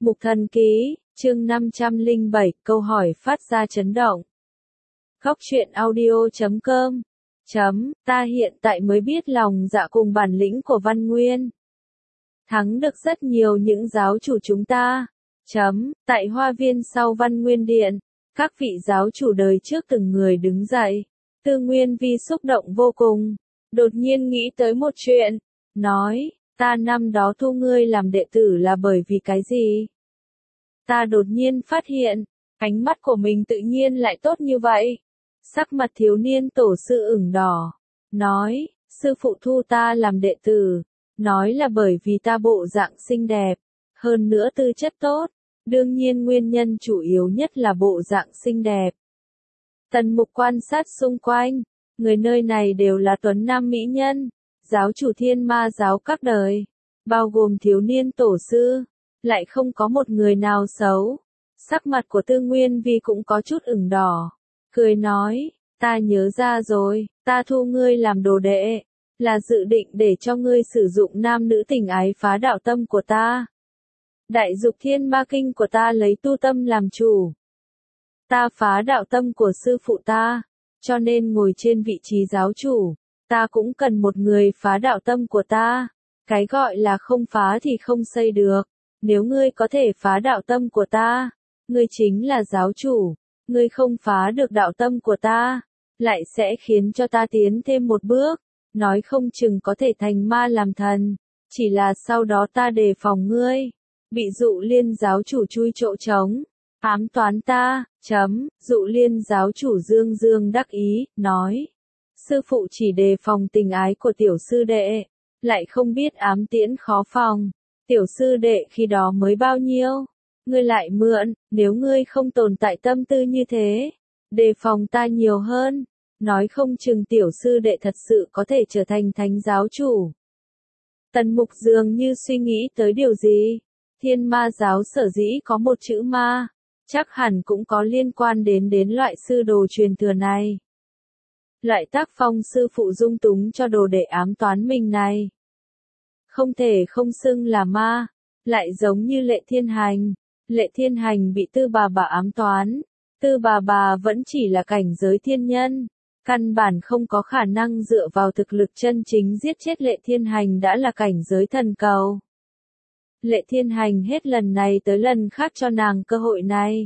Mục Thần Ký, chương 507, câu hỏi phát ra chấn động. Góc truyện audio.com. Ta hiện tại mới biết lòng dạ cùng bản lĩnh của Văn Nguyên. Thắng được rất nhiều những giáo chủ chúng ta. Tại hoa viên sau Văn Nguyên Điện, các vị giáo chủ đời trước từng người đứng dậy. Tư Nguyên Vi xúc động vô cùng, đột nhiên nghĩ tới một chuyện, nói, ta năm đó thu ngươi làm đệ tử là bởi vì cái gì? Ta đột nhiên phát hiện, ánh mắt của mình tự nhiên lại tốt như vậy. Sắc mặt thiếu niên tổ sư ửng đỏ, nói, sư phụ thu ta làm đệ tử, nói là bởi vì ta bộ dạng xinh đẹp, hơn nữa tư chất tốt, đương nhiên nguyên nhân chủ yếu nhất là bộ dạng xinh đẹp. Tần Mục quan sát xung quanh, người nơi này đều là tuấn nam mỹ nhân, giáo chủ Thiên Ma giáo các đời, bao gồm thiếu niên tổ sư, lại không có một người nào xấu. Sắc mặt của Tư Nguyên Vi cũng có chút ửng đỏ, cười nói, ta nhớ ra rồi, ta thu ngươi làm đồ đệ, là dự định để cho ngươi sử dụng nam nữ tình ái phá đạo tâm của ta. Đại dục thiên ma kinh của ta lấy tu tâm làm chủ. Ta phá đạo tâm của sư phụ ta, cho nên ngồi trên vị trí giáo chủ, ta cũng cần một người phá đạo tâm của ta. Cái gọi là không phá thì không xây được. Nếu ngươi có thể phá đạo tâm của ta, ngươi chính là giáo chủ. Ngươi không phá được đạo tâm của ta, lại sẽ khiến cho ta tiến thêm một bước, nói không chừng có thể thành ma làm thần. Chỉ là sau đó ta đề phòng ngươi, bị Dụ Liên giáo chủ chui chỗ trống, ám toán ta. Dụ Liên giáo chủ dương dương đắc ý, nói, sư phụ chỉ đề phòng tình ái của tiểu sư đệ, lại không biết ám tiễn khó phòng. Tiểu sư đệ khi đó mới bao nhiêu, ngươi lại mượn, nếu ngươi không tồn tại tâm tư như thế, đề phòng ta nhiều hơn, nói không chừng tiểu sư đệ thật sự có thể trở thành thánh giáo chủ. Tần Mục dường như suy nghĩ tới điều gì, Thiên Ma giáo sở dĩ có một chữ ma, chắc hẳn cũng có liên quan đến loại sư đồ truyền thừa này. Loại tác phong sư phụ dung túng cho đồ đệ ám toán mình này, không thể không xưng là ma, lại giống như Lệ Thiên Hành. Lệ Thiên Hành bị Tư bà bà ám toán, Tư bà bà vẫn chỉ là cảnh giới thiên nhân, căn bản không có khả năng dựa vào thực lực chân chính giết chết Lệ Thiên Hành đã là cảnh giới thần cầu. Lệ Thiên Hành hết lần này tới lần khác cho nàng cơ hội này.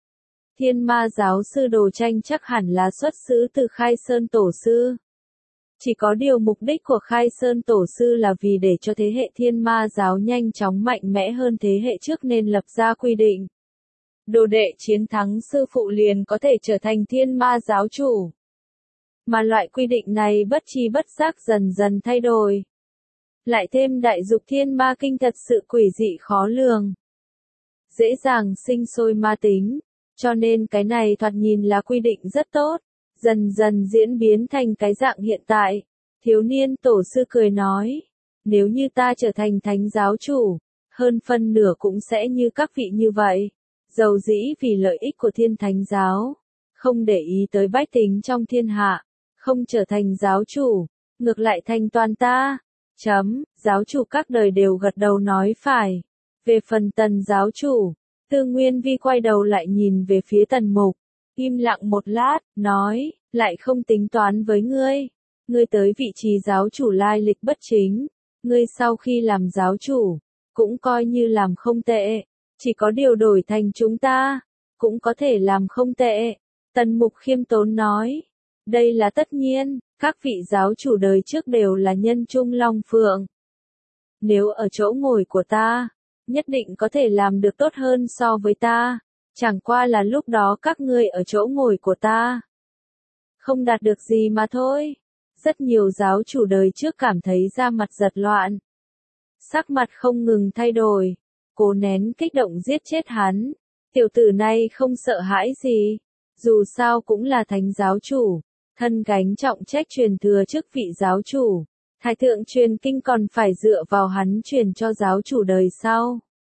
Thiên Ma giáo sư đồ tranh chắc hẳn là xuất xứ từ Khai Sơn Tổ Sư. Chỉ có điều mục đích của Khai Sơn Tổ Sư là vì để cho thế hệ Thiên Ma giáo nhanh chóng mạnh mẽ hơn thế hệ trước nên lập ra quy định. Đồ đệ chiến thắng sư phụ liền có thể trở thành Thiên Ma giáo chủ. Mà loại quy định này bất tri bất giác dần dần thay đổi. Lại thêm đại dục thiên ma kinh thật sự quỷ dị khó lường. Dễ dàng sinh sôi ma tính, cho nên cái này thoạt nhìn là quy định rất tốt. Dần dần diễn biến thành cái dạng hiện tại. Thiếu niên tổ sư cười nói, nếu như ta trở thành thánh giáo chủ, hơn phân nửa cũng sẽ như các vị như vậy. Dầu dĩ vì lợi ích của thiên thánh giáo, không để ý tới bách tính trong thiên hạ, không trở thành giáo chủ, ngược lại thành toàn ta. Giáo chủ các đời đều gật đầu nói phải. Về phần Tần giáo chủ, Tư Nguyên Vi quay đầu lại nhìn về phía Tần Mục, im lặng một lát, nói, lại không tính toán với ngươi. Ngươi tới vị trí giáo chủ lai lịch bất chính, ngươi sau khi làm giáo chủ, cũng coi như làm không tệ, chỉ có điều đổi thành chúng ta, cũng có thể làm không tệ. Tần Mục khiêm tốn nói, đây là tất nhiên, các vị giáo chủ đời trước đều là nhân trung long phượng. Nếu ở chỗ ngồi của ta, nhất định có thể làm được tốt hơn so với ta, chẳng qua là lúc đó các ngươi ở chỗ ngồi của ta không đạt được gì mà thôi. Rất nhiều giáo chủ đời trước cảm thấy da mặt giật loạn, sắc mặt không ngừng thay đổi, cố nén kích động giết chết hắn. Tiểu tử này không sợ hãi gì, dù sao cũng là thánh giáo chủ, thân gánh trọng trách truyền thừa chức vị giáo chủ, thái thượng truyền kinh còn phải dựa vào hắn truyền cho giáo chủ đời sau.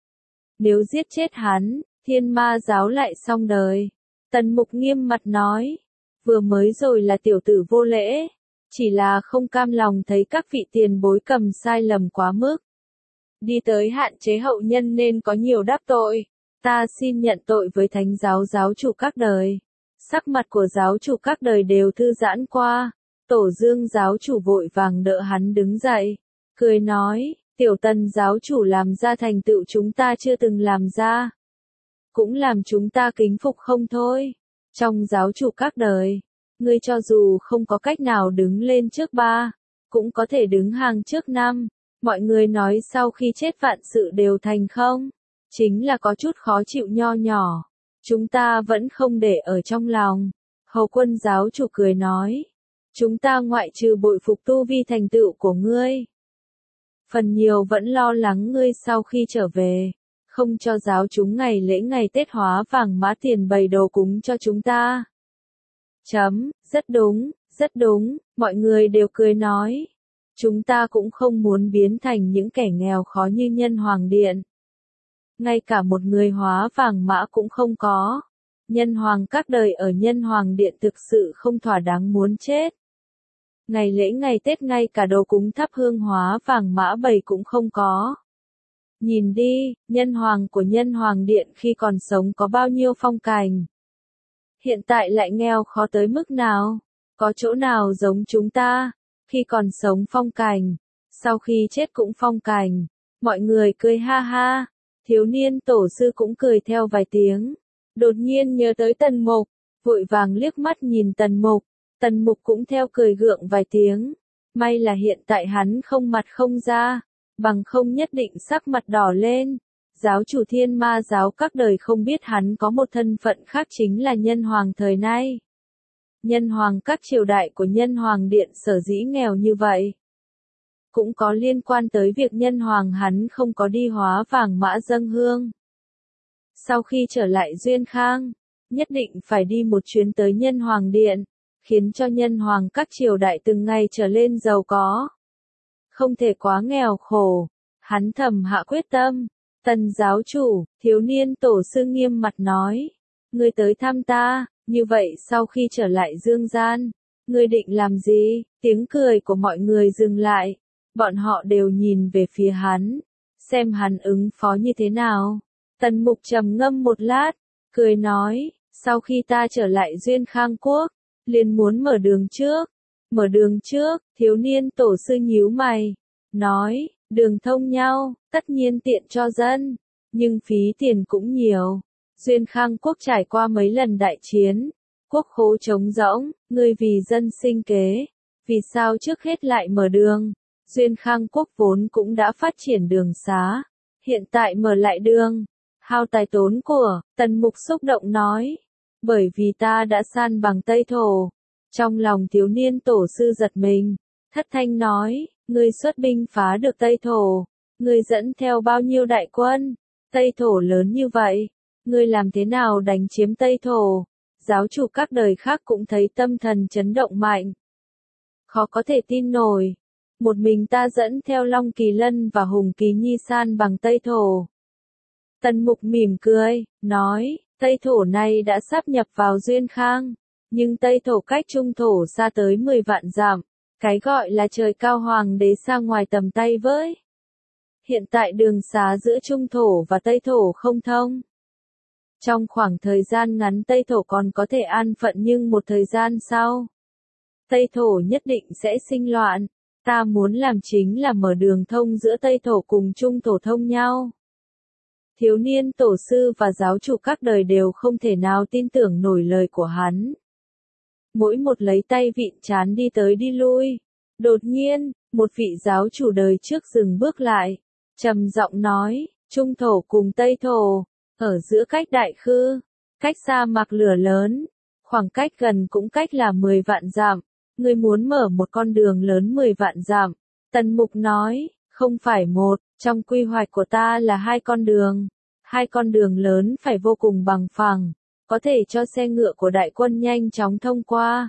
Nếu giết chết hắn, Thiên Ma giáo lại xong đời. Tần Mục nghiêm mặt nói, vừa mới rồi là tiểu tử vô lễ, chỉ là không cam lòng thấy các vị tiền bối cầm sai lầm quá mức. đi tới hạn chế hậu nhân nên có nhiều đáp tội. Ta xin nhận tội với thánh giáo giáo chủ các đời. Sắc mặt của giáo chủ các đời đều thư giãn qua. Tổ Dương giáo chủ vội vàng đỡ hắn đứng dậy. Cười nói, Tiểu Tần giáo chủ làm ra thành tựu chúng ta chưa từng làm ra. Cũng làm chúng ta kính phục không thôi. Trong giáo chủ các đời, ngươi cho dù không có cách nào đứng lên trước ba, cũng có thể đứng hàng trước năm. Mọi người nói sau khi chết vạn sự đều thành không? Chính là có chút khó chịu nho nhỏ. Chúng ta vẫn không để ở trong lòng. Hầu Quân giáo chủ cười nói. Chúng ta ngoại trừ bội phục tu vi thành tựu của ngươi. Phần nhiều vẫn lo lắng ngươi sau khi trở về. Không cho giáo chúng ngày lễ ngày Tết hóa vàng mã tiền bày đồ cúng cho chúng ta. Rất đúng, mọi người đều cười nói. Chúng ta cũng không muốn biến thành những kẻ nghèo khó như Nhân Hoàng Điện. Ngay cả một người hóa vàng mã cũng không có. Nhân Hoàng các đời ở Nhân Hoàng Điện thực sự không thỏa đáng muốn chết. Ngày lễ ngày Tết ngay cả đồ cúng thắp hương hóa vàng mã bày cũng không có. Nhìn đi, Nhân Hoàng của Nhân Hoàng Điện khi còn sống có bao nhiêu phong cảnh. Hiện tại lại nghèo khó tới mức nào? Có chỗ nào giống chúng ta? Khi còn sống phong cảnh, sau khi chết cũng phong cảnh. Mọi người cười ha ha. Thiếu niên tổ sư cũng cười theo vài tiếng. Đột nhiên nhớ tới Tần Mục, vội vàng liếc mắt nhìn Tần Mục. Tần Mục cũng theo cười gượng vài tiếng. May là hiện tại hắn không mặt không ra, bằng không nhất định sắc mặt đỏ lên. Giáo chủ Thiên Ma giáo các đời không biết hắn có một thân phận khác chính là Nhân Hoàng thời nay. Nhân Hoàng các triều đại của Nhân Hoàng Điện sở dĩ nghèo như vậy. Cũng có liên quan tới việc Nhân Hoàng hắn không có đi hóa vàng mã dâng hương. Sau khi trở lại Duyên Khang, nhất định phải đi một chuyến tới Nhân Hoàng Điện, khiến cho Nhân Hoàng các triều đại từng ngày trở lên giàu có. Không thể quá nghèo khổ, hắn thầm hạ quyết tâm. Tần giáo chủ, thiếu niên tổ sư nghiêm mặt nói, ngươi tới thăm ta, như vậy sau khi trở lại dương gian, ngươi định làm gì? Tiếng cười của mọi người dừng lại, bọn họ đều nhìn về phía hắn, xem hắn ứng phó như thế nào. Tần Mục trầm ngâm một lát, cười nói, sau khi ta trở lại Duyên Khang Quốc, liền muốn mở đường trước. Mở đường trước, thiếu niên tổ sư nhíu mày, nói, đường thông nhau, tất nhiên tiện cho dân, nhưng phí tiền cũng nhiều. Duyên Khang Quốc trải qua mấy lần đại chiến, quốc khố trống rỗng, ngươi vì dân sinh kế, vì sao trước hết lại mở đường? Duyên Khang Quốc vốn cũng đã phát triển đường xá, hiện tại mở lại đường, hao tài tốn của. Tần Mục xúc động nói, bởi vì ta đã san bằng Tây Thổ. Trong lòng thiếu niên tổ sư giật mình, thất thanh nói, ngươi xuất binh phá được Tây Thổ, ngươi dẫn theo bao nhiêu đại quân? Tây Thổ lớn như vậy, ngươi làm thế nào đánh chiếm Tây Thổ? Giáo chủ các đời khác cũng thấy tâm thần chấn động mạnh. Khó có thể tin nổi, một mình ta dẫn theo Long Kỳ Lân và Hùng Kỳ Nhi san bằng Tây Thổ. Tần Mục mỉm cười, nói, Tây Thổ này đã sáp nhập vào Duyên Khang, nhưng Tây Thổ cách Trung Thổ xa tới 10 vạn dặm, cái gọi là trời cao hoàng đế xa ngoài tầm tay với. Hiện tại đường xá giữa Trung Thổ và Tây Thổ không thông. Trong khoảng thời gian ngắn Tây Thổ còn có thể an phận nhưng một thời gian sau, Tây Thổ nhất định sẽ sinh loạn. Ta muốn làm chính là mở đường thông giữa Tây Thổ cùng Trung Thổ thông nhau. Thiếu niên tổ sư và giáo chủ các đời đều không thể nào tin tưởng nổi lời của hắn. Mỗi một lấy tay vịn trán đi tới đi lui. Đột nhiên, một vị giáo chủ đời trước dừng bước lại, trầm giọng nói, Trung Thổ cùng Tây Thổ, ở giữa cách đại khư, cách sa mạc lửa lớn, khoảng cách gần cũng cách là 10 vạn dặm. Ngươi muốn mở một con đường lớn 10 vạn dặm. Tần Mục nói, không phải một, trong quy hoạch của ta là 2 con đường. 2 con đường lớn phải vô cùng bằng phẳng, có thể cho xe ngựa của đại quân nhanh chóng thông qua.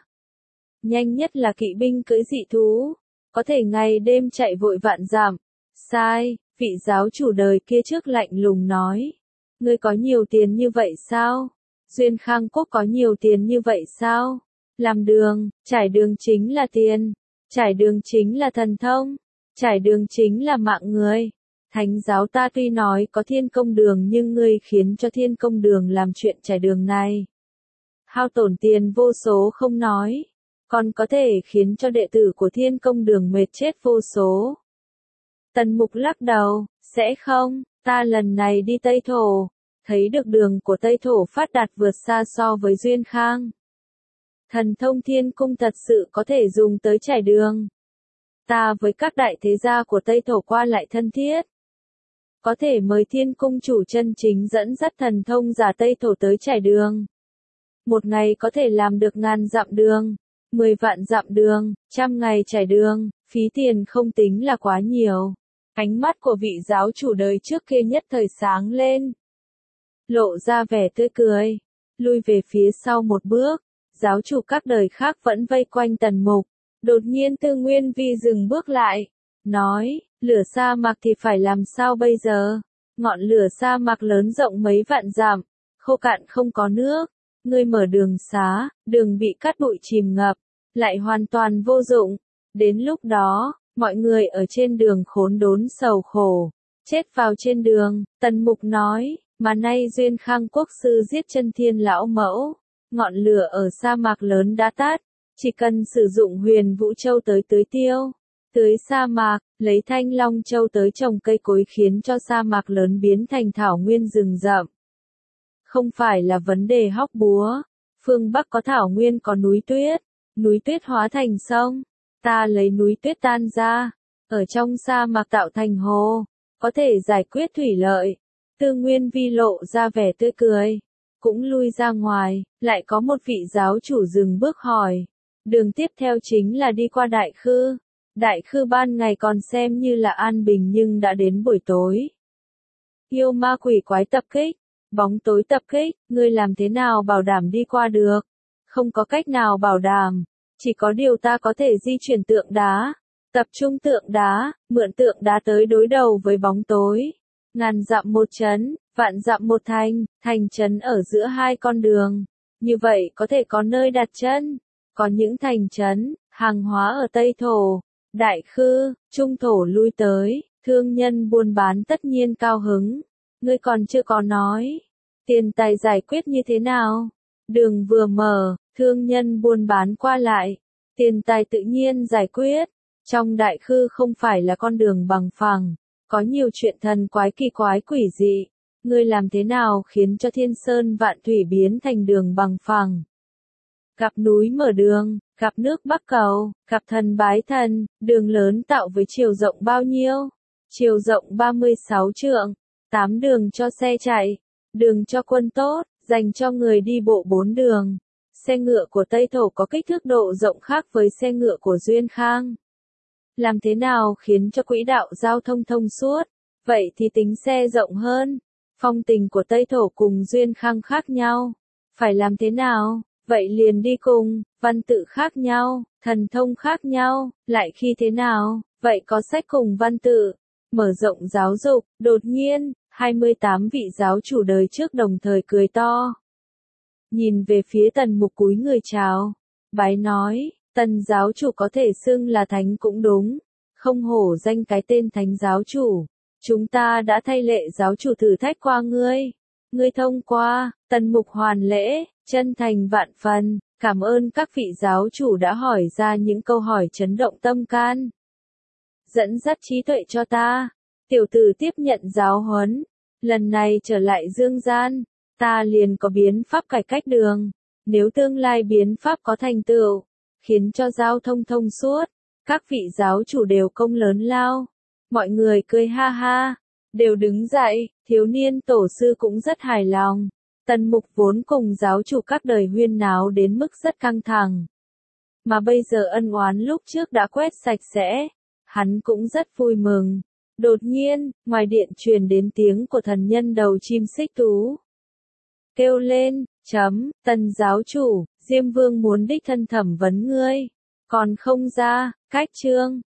Nhanh nhất là kỵ binh cưỡi dị thú, có thể ngày đêm chạy vội vạn dặm. Sai, vị giáo chủ đời kia trước lạnh lùng nói. Ngươi có nhiều tiền như vậy sao? Duyên Khang Quốc có nhiều tiền như vậy sao? Làm đường, trải đường chính là tiền, trải đường chính là thần thông, trải đường chính là mạng người. Thánh giáo ta tuy nói có thiên công đường nhưng ngươi khiến cho thiên công đường làm chuyện trải đường này. Hao tổn tiền vô số không nói, còn có thể khiến cho đệ tử của thiên công đường mệt chết vô số. Tần Mục lắc đầu, sẽ không, ta lần này đi Tây Thổ, thấy được đường của Tây Thổ phát đạt vượt xa so với Duyên Khang. Thần thông thiên cung thật sự có thể dùng tới trải đường. Ta với các đại thế gia của Tây Thổ qua lại thân thiết. Có thể mời thiên cung chủ chân chính dẫn dắt thần thông giả Tây Thổ tới trải đường. Một ngày có thể làm được 1000 dặm đường, 10 vạn dặm đường, 100 ngày trải đường, phí tiền không tính là quá nhiều. Ánh mắt của vị giáo chủ đời trước kia nhất thời sáng lên. Lộ ra vẻ tươi cười, lui về phía sau một bước, giáo chủ các đời khác vẫn vây quanh Tần Mục. Đột nhiên Tư Nguyên Vi dừng bước lại, nói, lửa sa mạc thì phải làm sao bây giờ? Ngọn lửa sa mạc lớn rộng mấy vạn dặm, khô cạn không có nước, ngươi mở đường xá, đường bị cát bụi chìm ngập, lại hoàn toàn vô dụng. Đến lúc đó, mọi người ở trên đường khốn đốn sầu khổ, chết vào trên đường. Tần Mục nói, mà nay Duyên Khang quốc sư giết chân thiên lão mẫu, ngọn lửa ở sa mạc lớn đã tắt, chỉ cần sử dụng huyền vũ châu tới tưới tiêu, tưới sa mạc, lấy thanh long châu tới trồng cây cối khiến cho sa mạc lớn biến thành thảo nguyên rừng rậm. Không phải là vấn đề hóc búa, phương Bắc có thảo nguyên có núi tuyết hóa thành sông, ta lấy núi tuyết tan ra, ở trong sa mạc tạo thành hồ, có thể giải quyết thủy lợi. Tư Nguyên Vi lộ ra vẻ tươi cười, cũng lui ra ngoài, lại có một vị giáo chủ dừng bước hỏi. Đường tiếp theo chính là đi qua Đại Khư. Đại Khư ban ngày còn xem như là an bình nhưng đã đến buổi tối. Yêu ma quỷ quái tập kích, bóng tối tập kích, ngươi làm thế nào bảo đảm đi qua được? Không có cách nào bảo đảm, chỉ có điều ta có thể di chuyển tượng đá, tập trung tượng đá, mượn tượng đá tới đối đầu với bóng tối. 1000 dặm một trấn, vạn dặm một thành, thành trấn ở giữa hai con đường. Như vậy có thể có nơi đặt chân. Có những thành trấn, hàng hóa ở Tây Thổ, Đại Khư, Trung Thổ lui tới, thương nhân buôn bán tất nhiên cao hứng. Ngươi còn chưa có nói, tiền tài giải quyết như thế nào? Đường vừa mở, thương nhân buôn bán qua lại, tiền tài tự nhiên giải quyết. Trong Đại Khư không phải là con đường bằng phẳng, có nhiều chuyện thần quái kỳ quái quỷ dị. Ngươi làm thế nào khiến cho thiên sơn vạn thủy biến thành đường bằng phẳng? Gặp núi mở đường, gặp nước bắc cầu, gặp thần bái thần, đường lớn tạo với chiều rộng bao nhiêu? Chiều rộng 36 trượng, 8 đường cho xe chạy, đường cho quân tốt, dành cho người đi bộ 4 đường. Xe ngựa của Tây Thổ có kích thước độ rộng khác với xe ngựa của Duyên Khang. Làm thế nào khiến cho quỹ đạo giao thông thông suốt? Vậy thì tính xe rộng hơn. Phong tình của Tây Thổ cùng Duyên Khang khác nhau. Phải làm thế nào? Vậy liền đi cùng, văn tự khác nhau, thần thông khác nhau, lại khi thế nào? Vậy có sách cùng văn tự. Mở rộng giáo dục, đột nhiên, 28 vị giáo chủ đời trước đồng thời cười to. Nhìn về phía Tần Mục cúi người chào. Bái nói, Tần giáo chủ có thể xưng là thánh cũng đúng. Không hổ danh cái tên thánh giáo chủ. Chúng ta đã thay lệ giáo chủ thử thách qua ngươi. Ngươi thông qua, Tần Mục hoàn lễ, chân thành vạn phần, cảm ơn các vị giáo chủ đã hỏi ra những câu hỏi chấn động tâm can. Dẫn dắt trí tuệ cho ta, tiểu tử tiếp nhận giáo huấn, lần này trở lại dương gian, ta liền có biến pháp cải cách đường, nếu tương lai biến pháp có thành tựu, khiến cho giao thông thông suốt, các vị giáo chủ đều công lớn lao. Mọi người cười ha ha, đều đứng dậy, thiếu niên tổ sư cũng rất hài lòng. Tần Mục vốn cùng giáo chủ các đời huyên náo đến mức rất căng thẳng. Mà bây giờ ân oán lúc trước đã quét sạch sẽ, hắn cũng rất vui mừng. Đột nhiên, ngoài điện truyền đến tiếng của thần nhân đầu chim xích tú. Kêu lên, Tần giáo chủ, Diêm Vương muốn đích thân thẩm vấn ngươi. Còn không ra, cách chương.